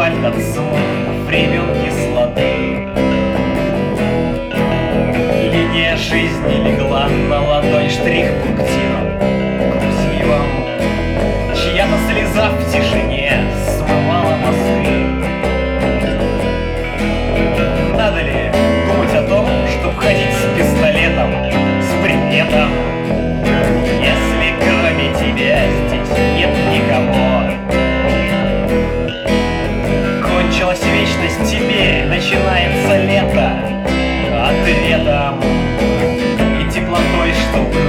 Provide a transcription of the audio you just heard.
асфальт от звук времен кислоты. Линия жизни легла на ладонь штрих-пунктиром красивым. Чья-то слеза в тишине смывала мосты. Надо ли думать о том, чтоб ходить с пистолетом, с приметом, если кроме тебя здесь нет никого? Кончилась вечность, теперь начинается лето. Ответом и теплотой, что